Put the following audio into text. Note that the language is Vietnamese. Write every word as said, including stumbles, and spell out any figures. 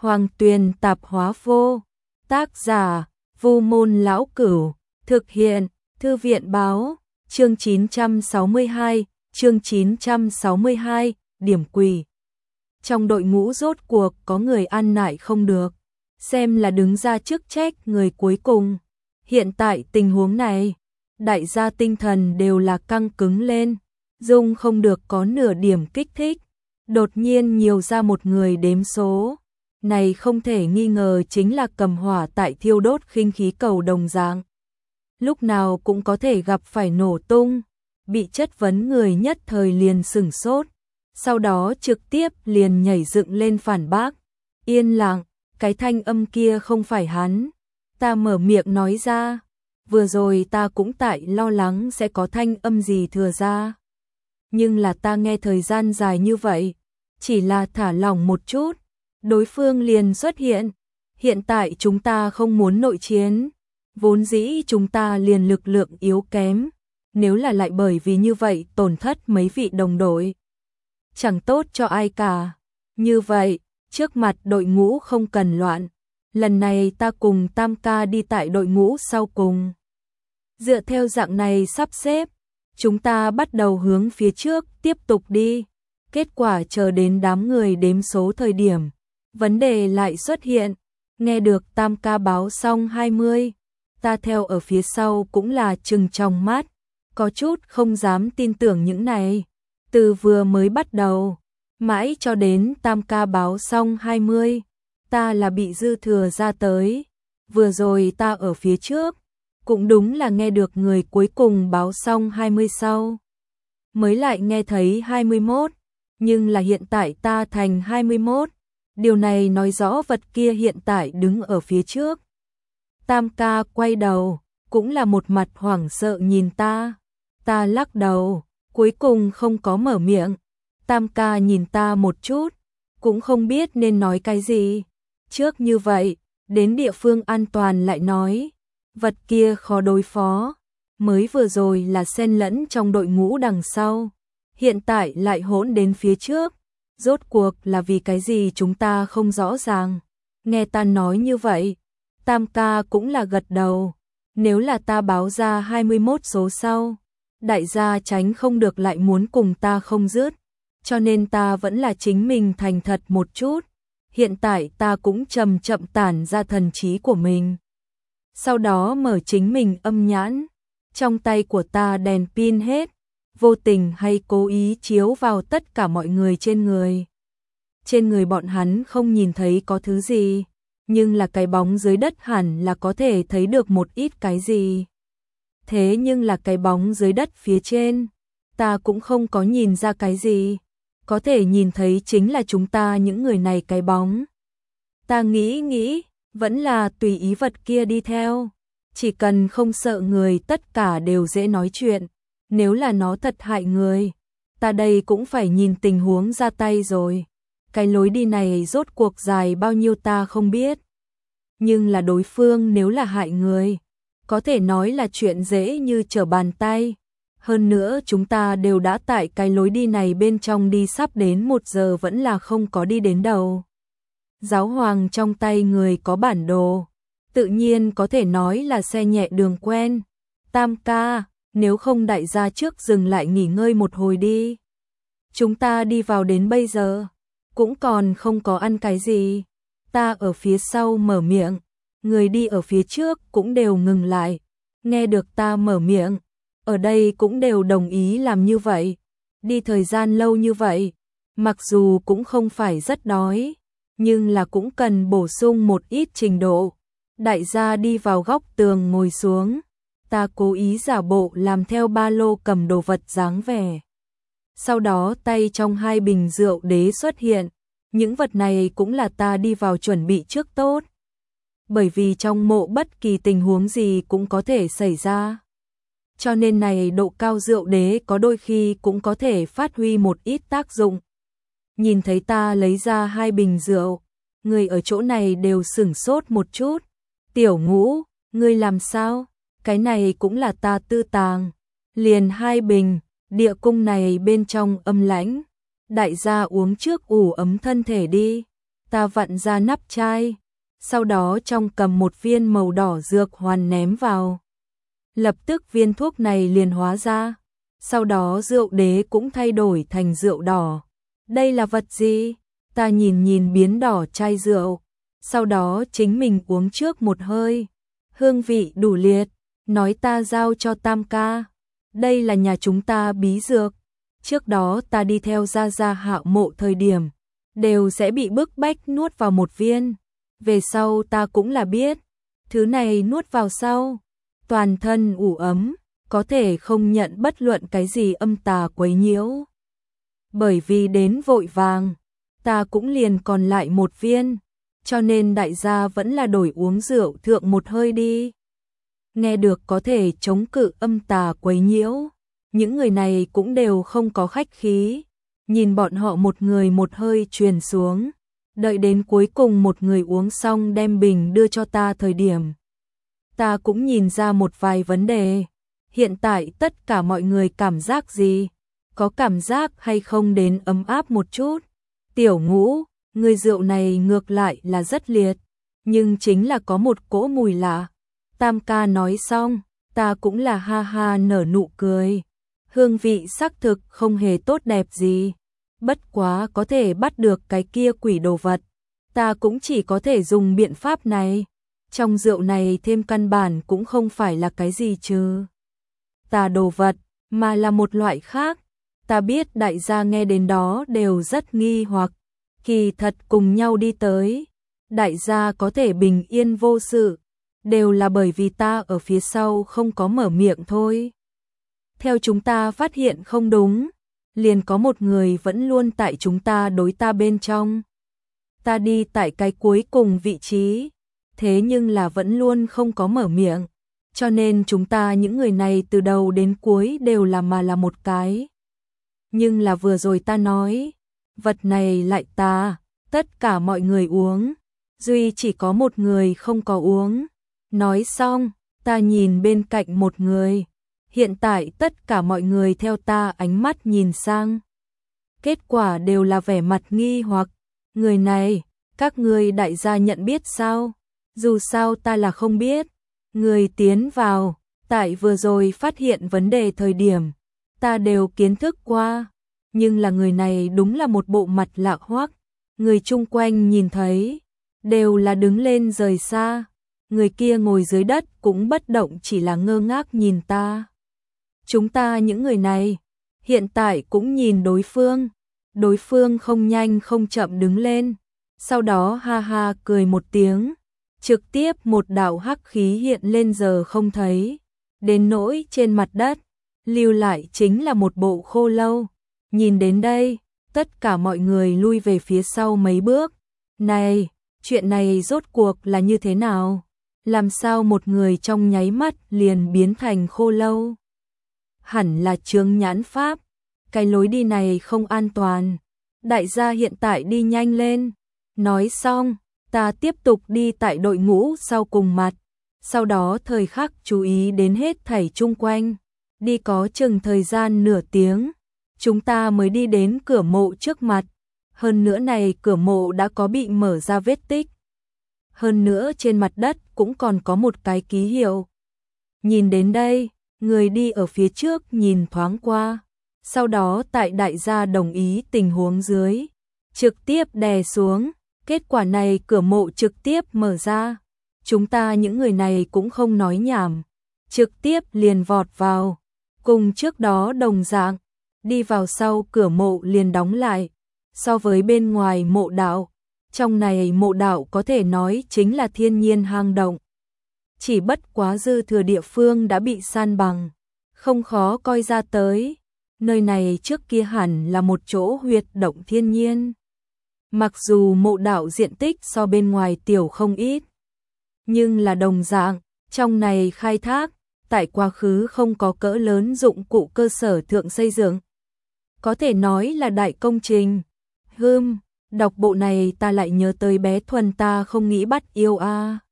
Hoàng Tuyền Tạp Hóa Vô. Tác giả: Vu Môn Lão Cửu. Thực hiện: Thư viện báo. Chương chín trăm sáu mươi hai, chương chín trăm sáu mươi hai, điểm quỳ. Trong đội ngũ rốt cuộc có người ăn nại không được, xem là đứng ra chức trách người cuối cùng. Hiện tại tình huống này, đại gia tinh thần đều là căng cứng lên, dung không được có nửa điểm kích thích. Đột nhiên nhiều ra một người đếm số, này không thể nghi ngờ chính là cầm hỏa tại thiêu đốt khinh khí cầu đồng dạng. Lúc nào cũng có thể gặp phải nổ tung, bị chất vấn người nhất thời liền sửng sốt, sau đó trực tiếp liền nhảy dựng lên phản bác. Yên lặng, cái thanh âm kia không phải hắn. Ta mở miệng nói ra, vừa rồi ta cũng tại lo lắng sẽ có thanh âm gì thừa ra. Nhưng là ta nghe thời gian dài như vậy, chỉ là thả lỏng một chút, đối phương liền xuất hiện. Hiện tại chúng ta không muốn nội chiến, vốn dĩ chúng ta liền lực lượng yếu kém, nếu là lại bởi vì như vậy tổn thất mấy vị đồng đội, chẳng tốt cho ai cả. Như vậy, trước mặt đội ngũ không cần loạn, lần này ta cùng Tam ca đi tại đội ngũ sau cùng. Dựa theo dạng này sắp xếp, chúng ta bắt đầu hướng phía trước tiếp tục đi. Kết quả chờ đến đám người đếm số thời điểm, vấn đề lại xuất hiện. Nghe được Tam ca báo xong hai mươi, ta theo ở phía sau cũng là trừng trong mắt, có chút không dám tin tưởng những này. Từ vừa mới bắt đầu, mãi cho đến Tam ca báo xong hai mươi, ta là bị dư thừa ra tới. Vừa rồi ta ở phía trước, cũng đúng là nghe được người cuối cùng báo xong hai mươi sau, mới lại nghe thấy hai mươi mốt, nhưng là hiện tại ta thành hai mươi mốt. Điều này nói rõ vật kia hiện tại đứng ở phía trước. Tam ca quay đầu, cũng là một mặt hoảng sợ nhìn ta. Ta lắc đầu, cuối cùng không có mở miệng. Tam ca nhìn ta một chút, cũng không biết nên nói cái gì. Trước như vậy, đến địa phương an toàn lại nói, vật kia khó đối phó. Mới vừa rồi là xen lẫn trong đội ngũ đằng sau, hiện tại lại hỗn đến phía trước. Rốt cuộc là vì cái gì chúng ta không rõ ràng. Nghe ta nói như vậy, Tam ca cũng là gật đầu. Nếu là ta báo ra hai mươi mốt số sau, đại gia tránh không được lại muốn cùng ta không dứt, cho nên ta vẫn là chính mình thành thật một chút. Hiện tại ta cũng chậm chậm tản ra thần trí của mình, sau đó mở chính mình âm nhãn. Trong tay của ta đèn pin hết, vô tình hay cố ý chiếu vào tất cả mọi người trên người. Trên người bọn hắn không nhìn thấy có thứ gì, nhưng là cái bóng dưới đất hẳn là có thể thấy được một ít cái gì. Thế nhưng là cái bóng dưới đất phía trên, ta cũng không có nhìn ra cái gì. Có thể nhìn thấy chính là chúng ta những người này cái bóng. Ta nghĩ nghĩ, vẫn là tùy ý vật kia đi theo. Chỉ cần không sợ người tất cả đều dễ nói chuyện. Nếu là nó thật hại người, ta đây cũng phải nhìn tình huống ra tay rồi. Cái lối đi này rốt cuộc dài bao nhiêu ta không biết. Nhưng là đối phương nếu là hại người, có thể nói là chuyện dễ như trở bàn tay. Hơn nữa chúng ta đều đã tại cái lối đi này bên trong đi sắp đến một giờ vẫn là không có đi đến đầu. Giáo hoàng trong tay người có bản đồ, tự nhiên có thể nói là xe nhẹ đường quen. Tam ca, nếu không đại gia trước dừng lại nghỉ ngơi một hồi đi. Chúng ta đi vào đến bây giờ, cũng còn không có ăn cái gì. Ta ở phía sau mở miệng, người đi ở phía trước cũng đều ngừng lại. Nghe được ta mở miệng, ở đây cũng đều đồng ý làm như vậy. Đi thời gian lâu như vậy, mặc dù cũng không phải rất đói, nhưng là cũng cần bổ sung một ít trình độ. Đại gia đi vào góc tường ngồi xuống. Ta cố ý giả bộ làm theo ba lô cầm đồ vật dáng vẻ. Sau đó tay trong hai bình rượu đế xuất hiện. Những vật này cũng là ta đi vào chuẩn bị trước tốt. Bởi vì trong mộ bất kỳ tình huống gì cũng có thể xảy ra. Cho nên này độ cao rượu đế có đôi khi cũng có thể phát huy một ít tác dụng. Nhìn thấy ta lấy ra hai bình rượu, người ở chỗ này đều sửng sốt một chút. Tiểu Ngũ, ngươi làm sao? Cái này cũng là ta tư tàng. Liền hai bình, địa cung này bên trong âm lãnh. Đại gia uống trước ủ ấm thân thể đi. Ta vặn ra nắp chai, sau đó trong cầm một viên màu đỏ dược hoàn ném vào. Lập tức viên thuốc này liền hóa ra, sau đó rượu đế cũng thay đổi thành rượu đỏ. Đây là vật gì? Ta nhìn nhìn biến đỏ chai rượu, sau đó chính mình uống trước một hơi. Hương vị đủ liệt, nói ta giao cho Tam ca. Đây là nhà chúng ta bí dược. Trước đó ta đi theo Gia Gia Hạo Mộ thời điểm, đều sẽ bị bức bách nuốt vào một viên. Về sau ta cũng là biết, thứ này nuốt vào sau, toàn thân ủ ấm, có thể không nhận bất luận cái gì âm tà quấy nhiễu. Bởi vì đến vội vàng, ta cũng liền còn lại một viên, cho nên đại gia vẫn là đổi uống rượu thượng một hơi đi. Nghe được có thể chống cự âm tà quấy nhiễu, những người này cũng đều không có khách khí, nhìn bọn họ một người một hơi truyền xuống, đợi đến cuối cùng một người uống xong đem bình đưa cho ta thời điểm. Ta cũng nhìn ra một vài vấn đề, hiện tại tất cả mọi người cảm giác gì, có cảm giác hay không đến ấm áp một chút. Tiểu Ngũ, người rượu này ngược lại là rất liệt, nhưng chính là có một cỗ mùi lạ. Tam ca nói xong, ta cũng là ha ha nở nụ cười. Hương vị xác thực không hề tốt đẹp gì, bất quá có thể bắt được cái kia quỷ đồ vật, ta cũng chỉ có thể dùng biện pháp này. Trong rượu này thêm căn bản cũng không phải là cái gì chứ tà đồ vật, mà là một loại khác. Ta biết đại gia nghe đến đó đều rất nghi hoặc, kỳ thật cùng nhau đi tới, đại gia có thể bình yên vô sự, đều là bởi vì ta ở phía sau không có mở miệng thôi. Theo chúng ta phát hiện không đúng, liền có một người vẫn luôn tại chúng ta đối ta bên trong. Ta đi tại cái cuối cùng vị trí, thế nhưng là vẫn luôn không có mở miệng, cho nên chúng ta những người này từ đầu đến cuối đều là mà là một cái. Nhưng là vừa rồi ta nói, vật này lại ta, tất cả mọi người uống, duy chỉ có một người không có uống. Nói xong, ta nhìn bên cạnh một người, hiện tại tất cả mọi người theo ta ánh mắt nhìn sang. Kết quả đều là vẻ mặt nghi hoặc, người này, các ngươi đại gia nhận biết sao? Dù sao ta là không biết. Người tiến vào, tại vừa rồi phát hiện vấn đề thời điểm, ta đều kiến thức qua, nhưng là người này đúng là một bộ mặt lạ hoắc. Người chung quanh nhìn thấy, đều là đứng lên rời xa. Người kia ngồi dưới đất cũng bất động, chỉ là ngơ ngác nhìn ta. Chúng ta những người này, hiện tại cũng nhìn đối phương. Đối phương không nhanh không chậm đứng lên, sau đó ha ha cười một tiếng, trực tiếp một đạo hắc khí hiện lên giờ không thấy, đến nỗi trên mặt đất, lưu lại chính là một bộ khô lâu. Nhìn đến đây, tất cả mọi người lui về phía sau mấy bước. Này, chuyện này rốt cuộc là như thế nào? Làm sao một người trong nháy mắt liền biến thành khô lâu? Hẳn là chướng nhãn pháp, cái lối đi này không an toàn. Đại gia hiện tại đi nhanh lên. Nói xong, ta tiếp tục đi tại đội ngũ sau cùng mặt, sau đó thời khắc chú ý đến hết thảy chung quanh. Đi có chừng thời gian nửa tiếng, chúng ta mới đi đến cửa mộ trước mặt. Hơn nữa này cửa mộ đã có bị mở ra vết tích. Hơn nữa trên mặt đất cũng còn có một cái ký hiệu. Nhìn đến đây, người đi ở phía trước nhìn thoáng qua, sau đó tại đại gia đồng ý tình huống dưới, trực tiếp đè xuống. Kết quả này cửa mộ trực tiếp mở ra. Chúng ta những người này cũng không nói nhảm, trực tiếp liền vọt vào. Cùng trước đó đồng dạng, đi vào sau cửa mộ liền đóng lại. So với bên ngoài mộ đạo, trong này mộ đạo có thể nói chính là thiên nhiên hang động. Chỉ bất quá dư thừa địa phương đã bị san bằng, không khó coi ra tới. Nơi này trước kia hẳn là một chỗ huyệt động thiên nhiên. Mặc dù mộ đạo diện tích so bên ngoài tiểu không ít, nhưng là đồng dạng, trong này khai thác, tại quá khứ không có cỡ lớn dụng cụ cơ sở thượng xây dựng. Có thể nói là đại công trình. Hừm, đọc bộ này ta lại nhớ tới bé Thuần ta không nghĩ bắt yêu a.